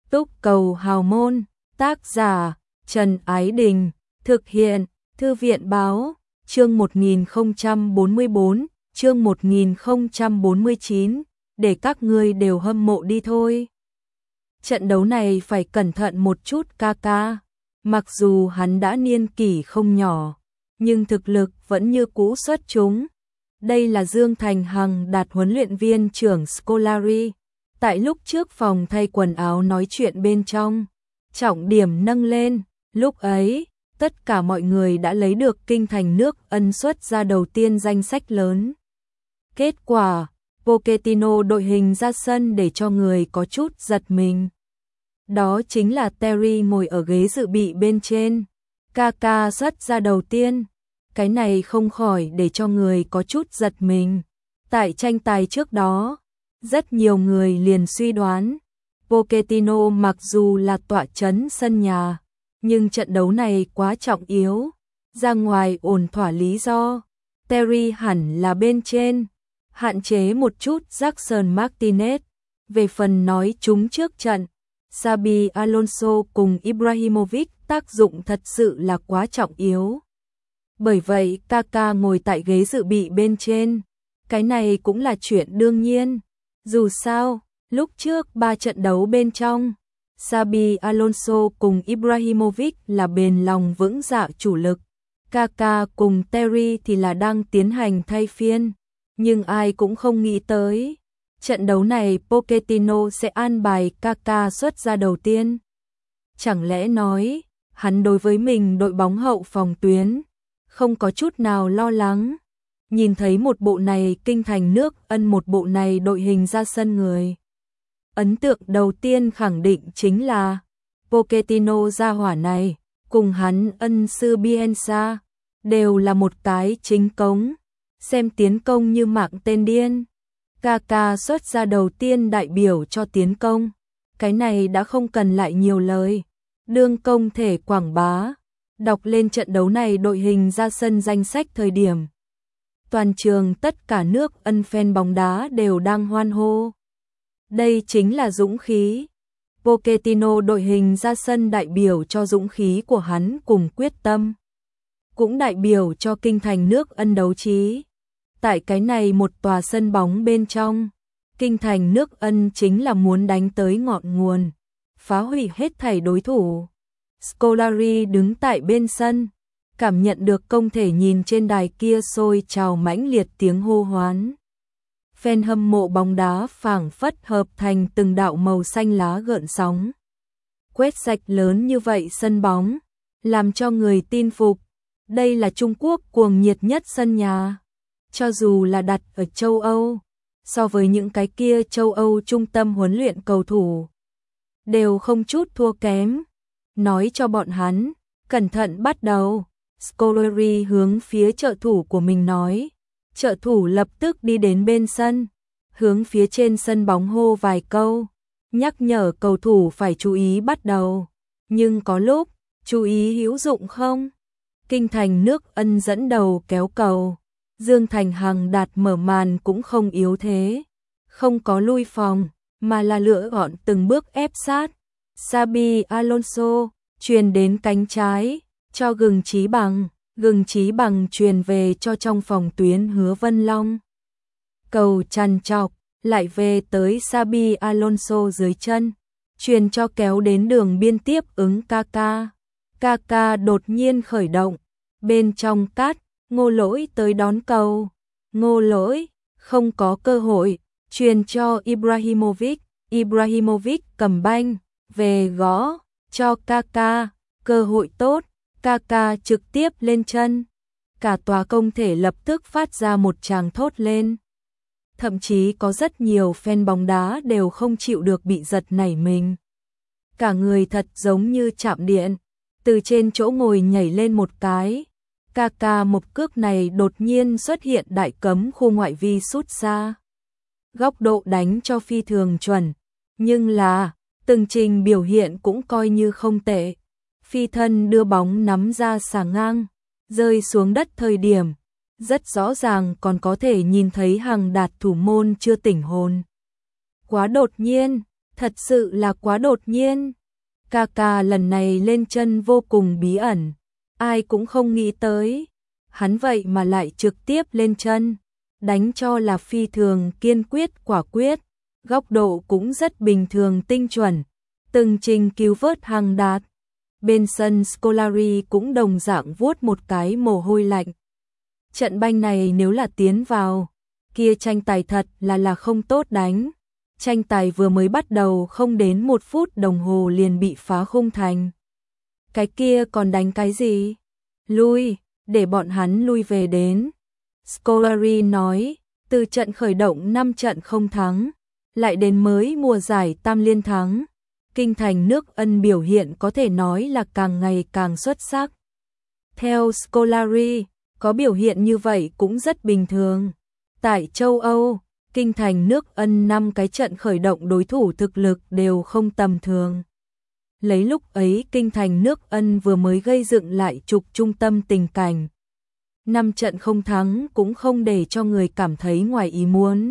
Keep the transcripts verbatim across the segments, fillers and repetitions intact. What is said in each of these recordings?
Túc Cầu Hào Môn, tác giả Trần Ái Đình, thực hiện Thư viện Báo, chương một nghìn không trăm bốn mươi bốn, chương một nghìn không trăm bốn mươi chín, để các ngươi đều hâm mộ đi thôi. Trận đấu này phải cẩn thận một chút ca ca, mặc dù hắn đã niên kỷ không nhỏ, nhưng thực lực vẫn như cũ xuất chúng. Đây là Dương Thành Hằng Đạt huấn luyện viên trưởng Scolari, tại lúc trước phòng thay quần áo nói chuyện bên trong, trọng điểm nâng lên, lúc ấy, tất cả mọi người đã lấy được kinh thành nước Ân xuất ra đầu tiên danh sách lớn. Kết quả, Pochettino đội hình ra sân để cho người có chút giật mình. Đó chính là Terry ngồi ở ghế dự bị bên trên, Kaka xuất ra đầu tiên. Cái này không khỏi để cho người có chút giật mình. Tại tranh tài trước đó, rất nhiều người liền suy đoán, Pochettino mặc dù là tọa trấn sân nhà, nhưng trận đấu này quá trọng yếu, ra ngoài ổn thỏa lý do, Terry hẳn là bên trên, hạn chế một chút Jackson Martinez. Về phần nói chúng trước trận, Xabi Alonso cùng Ibrahimovic tác dụng thật sự là quá trọng yếu. Bởi vậy Kaka ngồi tại ghế dự bị bên trên, cái này cũng là chuyện đương nhiên. Dù sao, lúc trước ba trận đấu bên trong, Xabi Alonso cùng Ibrahimovic là bền lòng vững dạ chủ lực, Kaka cùng Terry thì là đang tiến hành thay phiên, nhưng ai cũng không nghĩ tới, trận đấu này Pochettino sẽ an bài Kaka xuất ra đầu tiên. Chẳng lẽ nói, hắn đối với mình đội bóng hậu phòng tuyến không có chút nào lo lắng. Nhìn thấy một bộ này kinh thành nước Ân, một bộ này đội hình ra sân người, ấn tượng đầu tiên khẳng định chính là Pochettino gia hỏa này, cùng hắn ân sư Bielsa, đều là một cái chính cống, xem tiến công như mạng tên điên. Kaka xuất ra đầu tiên đại biểu cho tiến công, cái này đã không cần lại nhiều lời, đương công thể quảng bá. Đọc lên trận đấu này đội hình ra sân danh sách thời điểm, toàn trường tất cả nước Ân fan bóng đá đều đang hoan hô. Đây chính là dũng khí. Pochettino đội hình ra sân đại biểu cho dũng khí của hắn cùng quyết tâm, cũng đại biểu cho kinh thành nước Ân đấu trí. Tại cái này một tòa sân bóng bên trong, kinh thành nước Ân chính là muốn đánh tới ngọn nguồn, phá hủy hết thảy đối thủ. Scolari đứng tại bên sân, cảm nhận được công thể nhìn trên đài kia sôi trào mãnh liệt tiếng hô hoán. Fan hâm mộ bóng đá phảng phất hợp thành từng đạo màu xanh lá gợn sóng. Quét sạch lớn như vậy sân bóng, làm cho người tin phục. Đây là Trung Quốc cuồng nhiệt nhất sân nhà. Cho dù là đặt ở châu Âu, so với những cái kia châu Âu trung tâm huấn luyện cầu thủ, đều không chút thua kém. Nói cho bọn hắn, cẩn thận bắt đầu. Scolari hướng phía trợ thủ của mình nói. Trợ thủ lập tức đi đến bên sân, hướng phía trên sân bóng hô vài câu, nhắc nhở cầu thủ phải chú ý bắt đầu. Nhưng có lúc, chú ý hữu dụng không? Kinh thành nước Ân dẫn đầu kéo cầu, Dương Thành Hằng Đạt mở màn cũng không yếu thế, không có lui phòng, mà là lựa gọn từng bước ép sát. Xabi Alonso truyền đến cánh trái, cho Gừng Chí Bằng, Gừng Chí Bằng truyền về cho trong phòng tuyến Hứa Vân Long. Cầu trằn trọc, lại về tới Xabi Alonso dưới chân, truyền cho kéo đến đường biên tiếp ứng Kaka. Kaka đột nhiên khởi động, bên trong cắt, Ngô Lỗi tới đón cầu. Ngô Lỗi không có cơ hội, truyền cho Ibrahimovic, Ibrahimovic cầm banh, về gõ cho Kaka, cơ hội tốt, Kaka trực tiếp lên chân. Cả tòa công thể lập tức phát ra một tràng thốt lên. Thậm chí có rất nhiều fan bóng đá đều không chịu được bị giật nảy mình. Cả người thật giống như chạm điện, từ trên chỗ ngồi nhảy lên một cái. Kaka một cước này đột nhiên xuất hiện đại cấm khu ngoại vi sút xa. Góc độ đánh cho phi thường chuẩn, nhưng là từng trình biểu hiện cũng coi như không tệ. Phi thân đưa bóng nắm ra xà ngang, rơi xuống đất thời điểm, rất rõ ràng còn có thể nhìn thấy Hằng Đạt thủ môn chưa tỉnh hồn. Quá đột nhiên, Thật sự là quá đột nhiên. Kaka lần này lên chân vô cùng bí ẩn, ai cũng không nghĩ tới. Hắn vậy mà lại trực tiếp lên chân, đánh cho là phi thường kiên quyết quả quyết, góc độ cũng rất bình thường tinh chuẩn, từng trình cứu vớt hàng đạt. Bên sân Scolari cũng đồng dạng vuốt một cái mồ hôi lạnh. Trận banh này nếu là tiến vào, kia tranh tài thật là là không tốt đánh. Tranh tài vừa mới bắt đầu không đến một phút đồng hồ liền bị phá khung thành. Cái kia còn đánh cái gì? Lui, để bọn hắn lui về đến. Scolari nói, từ trận khởi động năm trận không thắng, lại đến mới mùa giải tam liên thắng. Kinh thành nước Ân biểu hiện có thể nói là càng ngày càng xuất sắc. Theo Scolari, có biểu hiện như vậy cũng rất bình thường. Tại châu Âu, kinh thành nước Ân năm cái trận khởi động đối thủ thực lực đều không tầm thường. Lấy lúc ấy kinh thành nước Ân vừa mới gây dựng lại trục trung tâm tình cảnh. Năm trận không thắng cũng không để cho người cảm thấy ngoài ý muốn.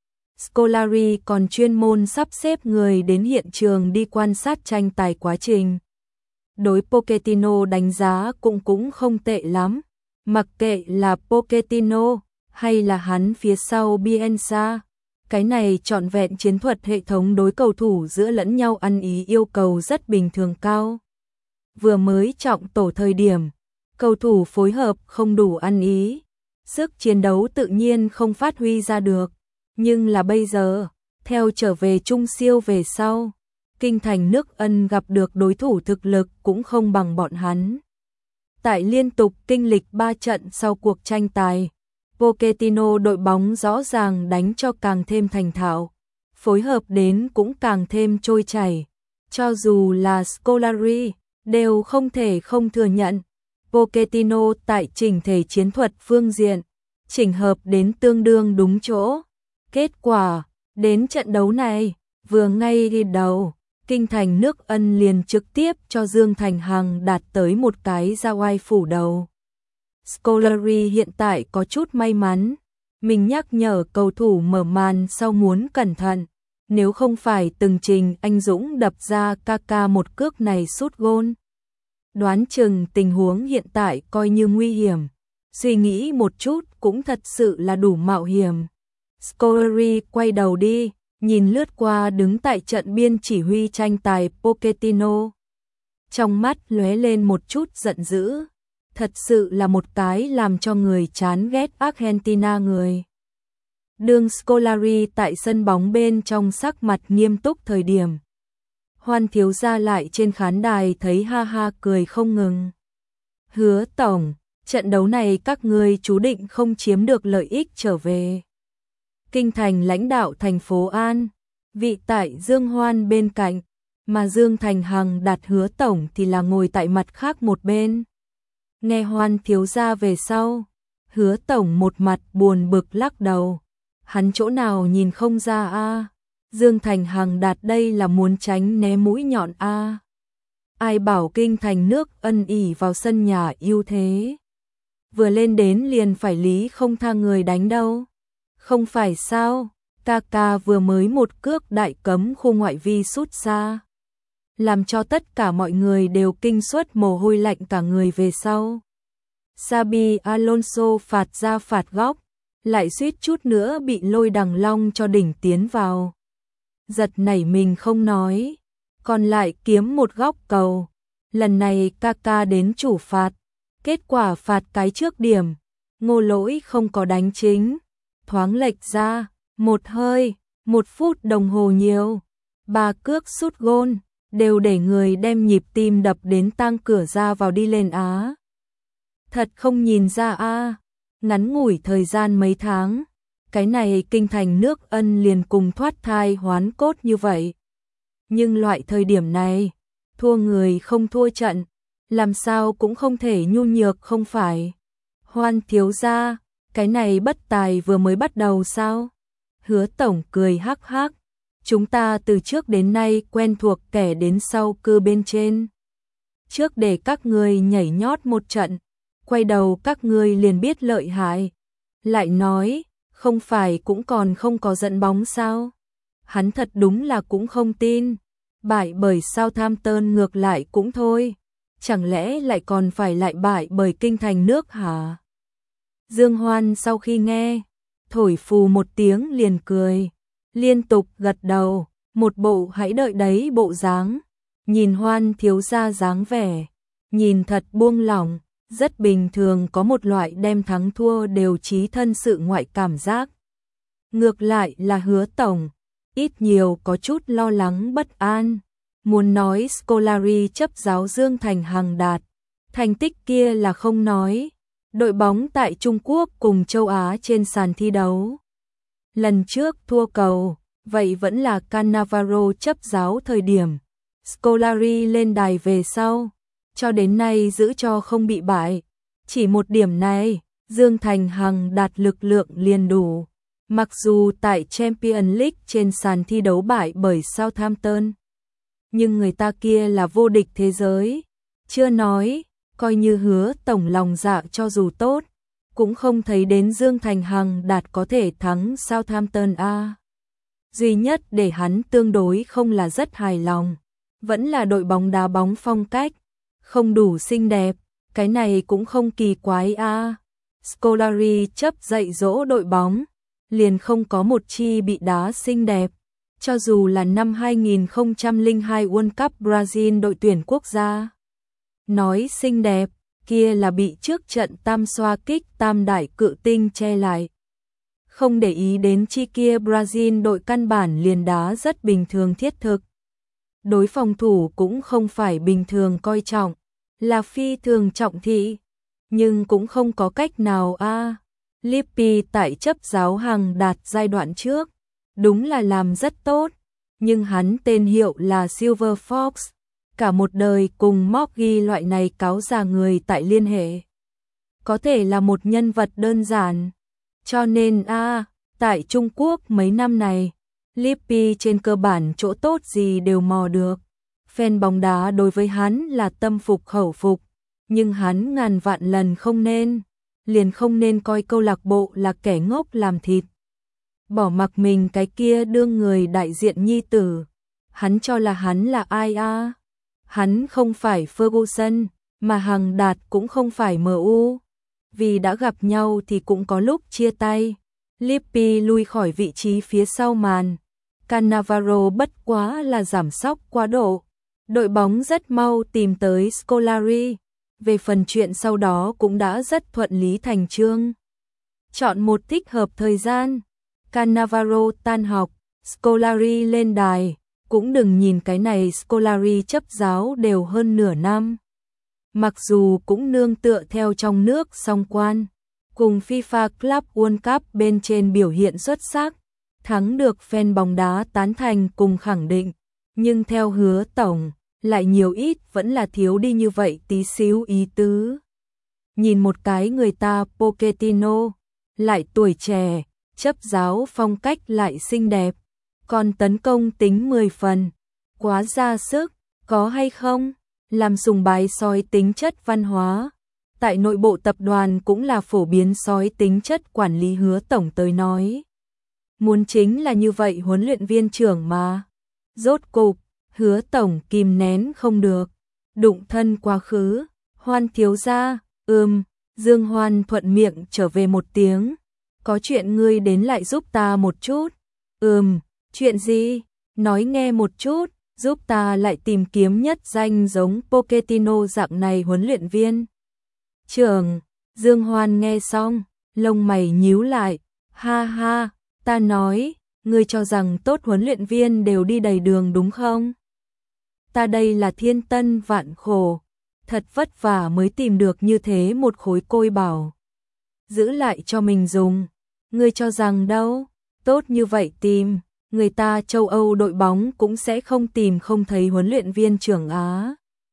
Scolari còn chuyên môn sắp xếp người đến hiện trường đi quan sát tranh tài quá trình. Đối Pochettino đánh giá cũng cũng không tệ lắm, mặc kệ là Pochettino hay là hắn phía sau Bielsa. Cái này trọn vẹn chiến thuật hệ thống đối cầu thủ giữa lẫn nhau ăn ý yêu cầu rất bình thường cao. Vừa mới trọng tổ thời điểm, cầu thủ phối hợp không đủ ăn ý, sức chiến đấu tự nhiên không phát huy ra được. Nhưng là bây giờ, theo trở về Trung Siêu về sau, kinh thành nước Ân gặp được đối thủ thực lực cũng không bằng bọn hắn. Tại liên tục kinh lịch ba trận sau cuộc tranh tài, Pochettino đội bóng rõ ràng đánh cho càng thêm thành thạo, phối hợp đến cũng càng thêm trôi chảy. Cho dù là Scolari, đều không thể không thừa nhận. Pochettino tại chỉnh thể chiến thuật phương diện, chỉnh hợp đến tương đương đúng chỗ. Kết quả, đến trận đấu này, vừa ngay đi đầu, kinh thành nước Ân liền trực tiếp cho Dương Thành Hằng đạt tới một cái ra oai phủ đầu. Scolari hiện tại có chút may mắn, mình nhắc nhở cầu thủ mở màn sau muốn cẩn thận, nếu không phải từng trình anh Dũng đập ra Kaka một cước này sút gôn. Đoán chừng tình huống hiện tại coi như nguy hiểm, suy nghĩ một chút cũng thật sự là đủ mạo hiểm. Scolari quay đầu đi, nhìn lướt qua đứng tại trận biên chỉ huy tranh tài Pochettino. Trong mắt lóe lên một chút giận dữ, thật sự là một cái làm cho người chán ghét Argentina người. Đường Scolari tại sân bóng bên trong sắc mặt nghiêm túc thời điểm. Hoan thiếu gia lại trên khán đài thấy ha ha cười không ngừng. Hứa tổng, trận đấu này các ngươi chú định không chiếm được lợi ích trở về. Kinh thành lãnh đạo thành phố An, vị tại Dương Hoan bên cạnh, mà Dương Thành Hằng đặt Hứa tổng thì là ngồi tại mặt khác một bên. Nghe Hoan thiếu gia về sau, Hứa tổng một mặt buồn bực lắc đầu, hắn chỗ nào nhìn không ra a? Dương Thành Hằng đạt đây là muốn tránh né mũi nhọn a. Ai bảo kinh thành nước Ân ỉ vào sân nhà ưu thế, vừa lên đến liền phải lý không tha người đánh đâu. Không phải sao, Kaka vừa mới một cước đại cấm khu ngoại vi sút xa, làm cho tất cả mọi người đều kinh suất mồ hôi lạnh cả người về sau. Xabi Alonso phạt ra phạt góc, lại suýt chút nữa bị Lôi Đằng Long cho đỉnh tiến vào. Giật nảy mình không nói, còn lại kiếm một góc cầu. Lần này Kaka đến chủ phạt, kết quả phạt cái trước điểm, Ngô Lỗi không có đánh chính. Thoáng lệch ra, một hơi, một phút đồng hồ nhiều, ba cước sút gôn, đều để người đem nhịp tim đập đến tang cửa ra vào đi lên á. Thật không nhìn ra a, ngắn ngủi thời gian mấy tháng, cái này kinh thành nước Ân liền cùng thoát thai hoán cốt như vậy. Nhưng loại thời điểm này, thua người không thua trận, làm sao cũng không thể nhu nhược không phải. Hoan thiếu gia, cái này bất tài vừa mới bắt đầu sao? Hứa tổng cười hắc hắc, chúng ta từ trước đến nay quen thuộc kẻ đến sau cư bên trên. Trước để các ngươi nhảy nhót một trận, quay đầu các ngươi liền biết lợi hại. Lại nói, không phải cũng còn không có dẫn bóng sao? hắn thật đúng là cũng không tin. Bại bởi Southampton ngược lại cũng thôi, chẳng lẽ lại còn phải lại bại bởi kinh thành nước hả? Dương Hoan sau khi nghe, thổi phù một tiếng liền cười, liên tục gật đầu, một bộ hãy đợi đấy bộ dáng. Nhìn Hoan thiếu gia dáng vẻ, nhìn thật buông lỏng, rất bình thường, có một loại đem thắng thua đều chí thân sự ngoại cảm giác. Ngược lại là Hứa tổng, ít nhiều có chút lo lắng bất an, muốn nói Scolari chấp giáo Dương Thành Hằng đạt, thành tích kia là không nói, đội bóng tại Trung Quốc cùng châu Á trên sàn thi đấu. Lần trước thua cầu, vậy vẫn là Cannavaro chấp giáo thời điểm. Scolari lên đài về sau, cho đến nay giữ cho không bị bại. Chỉ một điểm này, Dương Thành Hằng đạt lực lượng liền đủ. Mặc dù tại Champions League trên sàn thi đấu bại bởi Southampton, nhưng người ta kia là vô địch thế giới. Chưa nói, coi như Hứa tổng lòng dạ cho dù tốt, cũng không thấy đến Dương Thành Hằng đạt có thể thắng Southampton a. Duy nhất để hắn tương đối không là rất hài lòng, vẫn là đội bóng đá bóng phong cách không đủ xinh đẹp, cái này cũng không kỳ quái a. Scolari chấp dạy dỗ đội bóng, liền không có một chi bị đá xinh đẹp, cho dù là năm hai nghìn không trăm lẻ hai World Cup Brazil đội tuyển quốc gia. Nói xinh đẹp, kia là bị trước trận tam xoa kích tam đại cự tinh che lại. Không để ý đến chi kia Brazil đội căn bản liền đá rất bình thường thiết thực. Đối phòng thủ cũng không phải bình thường coi trọng, là phi thường trọng thị, nhưng cũng không có cách nào a. À. Lippi tại chấp giáo Hằng đạt giai đoạn trước, đúng là làm rất tốt, nhưng hắn tên hiệu là Silver Fox, cả một đời cùng Morgie loại này cáo già người tại liên hệ. Có thể là một nhân vật đơn giản, cho nên a à, tại Trung Quốc mấy năm này, Lippi trên cơ bản chỗ tốt gì đều mò được. Fan bóng đá đối với hắn là tâm phục khẩu phục, nhưng hắn ngàn vạn lần không nên, liền không nên coi câu lạc bộ là kẻ ngốc làm thịt. Bỏ mặc mình cái kia đương người đại diện nhi tử, hắn cho là hắn là ai a? À? Hắn không phải Ferguson, mà Hằng Đạt cũng không phải em u. Vì đã gặp nhau thì cũng có lúc chia tay. Lippi lui khỏi vị trí phía sau màn. Cannavaro bất quá là giảm sóc quá độ. Đội bóng rất mau tìm tới Scolari. Về phần chuyện sau đó cũng đã rất thuận lý thành chương. Chọn một thích hợp thời gian. Cannavaro tan học, Scolari lên đài. Cũng đừng nhìn cái này Scolari chấp giáo đều hơn nửa năm. Mặc dù cũng nương tựa theo trong nước song quan, cùng FIFA Club World Cup bên trên biểu hiện xuất sắc, thắng được fan bóng đá tán thành cùng khẳng định, nhưng theo Hứa tổng, lại nhiều ít vẫn là thiếu đi như vậy tí xíu ý tứ. Nhìn một cái người ta Pochettino, lại tuổi trẻ, chấp giáo phong cách lại xinh đẹp, còn tấn công tính mười phần, quá ra sức, có hay không? Làm sùng bái sói tính chất văn hóa. Tại nội bộ tập đoàn cũng là phổ biến sói tính chất quản lý. Hứa tổng tới nói. Muốn chính là như vậy huấn luyện viên trưởng mà. Rốt cục, Hứa tổng kìm nén không được. Đụng thân quá khứ, Hoan thiếu gia, ừm, Dương Hoan thuận miệng trở về một tiếng. Có chuyện ngươi đến lại giúp ta một chút. Ừm, chuyện gì? Nói nghe một chút. Giúp ta lại tìm kiếm nhất danh giống Pochettino dạng này huấn luyện viên. Trưởng, Dương Hoan nghe xong, lông mày nhíu lại, ha ha, ta nói, ngươi cho rằng tốt huấn luyện viên đều đi đầy đường đúng không? Ta đây là thiên tân vạn khổ, thật vất vả mới tìm được như thế một khối côi bảo. Giữ lại cho mình dùng, ngươi cho rằng đâu, tốt như vậy tìm. Người ta châu Âu đội bóng cũng sẽ không tìm không thấy huấn luyện viên trưởng Á.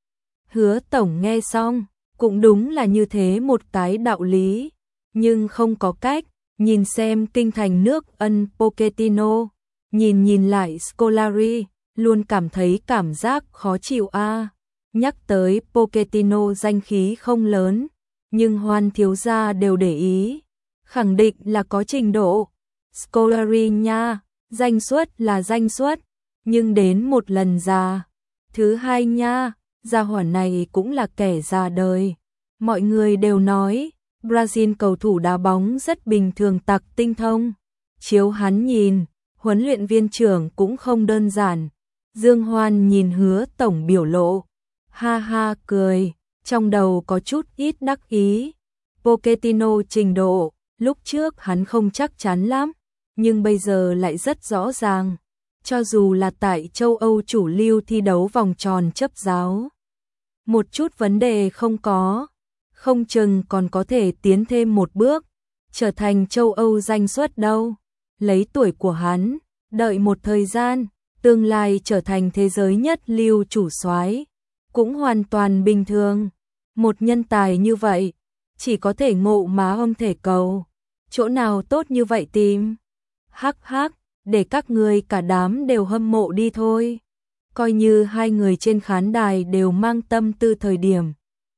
Hứa tổng nghe xong, cũng đúng là như thế một cái đạo lý, nhưng không có cách, nhìn xem kinh thành nước ân Pochettino, nhìn nhìn lại Scolari, luôn cảm thấy cảm giác khó chịu a. À. Nhắc tới Pochettino danh khí không lớn, nhưng Hoan thiếu gia đều để ý, khẳng định là có trình độ. Scolari nha. Danh suất là danh suất, nhưng đến một lần già. Thứ hai nha, gia hỏa này cũng là kẻ già đời. Mọi người đều nói, Brazil cầu thủ đá bóng rất bình thường tặc tinh thông. Chiếu hắn nhìn, huấn luyện viên trưởng cũng không đơn giản. Dương Hoan nhìn Hứa tổng biểu lộ, ha ha cười, trong đầu có chút ít đắc ý. Pochettino trình độ, lúc trước hắn không chắc chắn lắm, nhưng bây giờ lại rất rõ ràng. Cho dù là tại châu Âu chủ lưu thi đấu vòng tròn chấp giáo, một chút vấn đề không có, không chừng còn có thể tiến thêm một bước, trở thành châu Âu danh suất đâu. Lấy tuổi của hắn, đợi một thời gian, tương lai trở thành thế giới nhất lưu chủ soái cũng hoàn toàn bình thường. Một nhân tài như vậy, chỉ có thể ngộ mà không thể cầu. Chỗ nào tốt như vậy tìm? Hắc hắc, để các người cả đám đều hâm mộ đi thôi. Coi như hai người trên khán đài đều mang tâm tư thời điểm.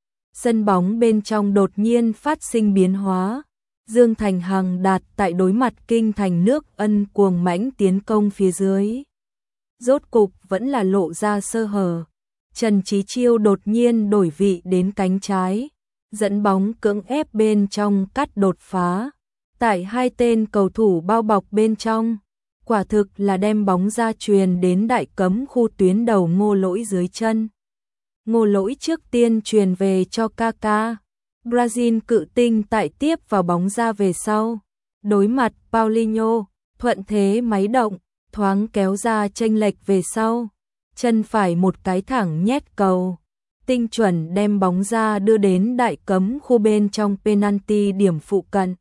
Sân bóng bên trong đột nhiên phát sinh biến hóa. Dương Thành Hằng đạt tại đối mặt kinh thành nước Ân cuồng mãnh tiến công phía dưới. Rốt cục vẫn là lộ ra sơ hở. Trần Chí Chiêu đột nhiên đổi vị đến cánh trái, dẫn bóng cưỡng ép bên trong cắt đột phá. Tại hai tên cầu thủ bao bọc bên trong, quả thực là đem bóng ra truyền đến đại cấm khu tuyến đầu Ngô Lỗi dưới chân. Ngô Lỗi trước tiên truyền về cho Kaká. Brazil cự tinh tại tiếp vào bóng ra về sau. Đối mặt Paulinho, thuận thế máy động, thoáng kéo ra chênh lệch về sau. Chân phải một cái thẳng nhét cầu. Tinh chuẩn đem bóng ra đưa đến đại cấm khu bên trong penalty điểm phụ cận.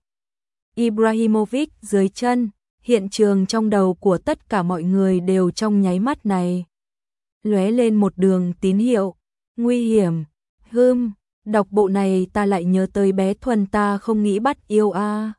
Ibrahimovic dưới chân, hiện trường trong đầu của tất cả mọi người đều trong nháy mắt này lóe lên một đường tín hiệu, nguy hiểm. Hừm, đọc bộ này ta lại nhớ tới bé Thuần ta không nghĩ bắt yêu a. À.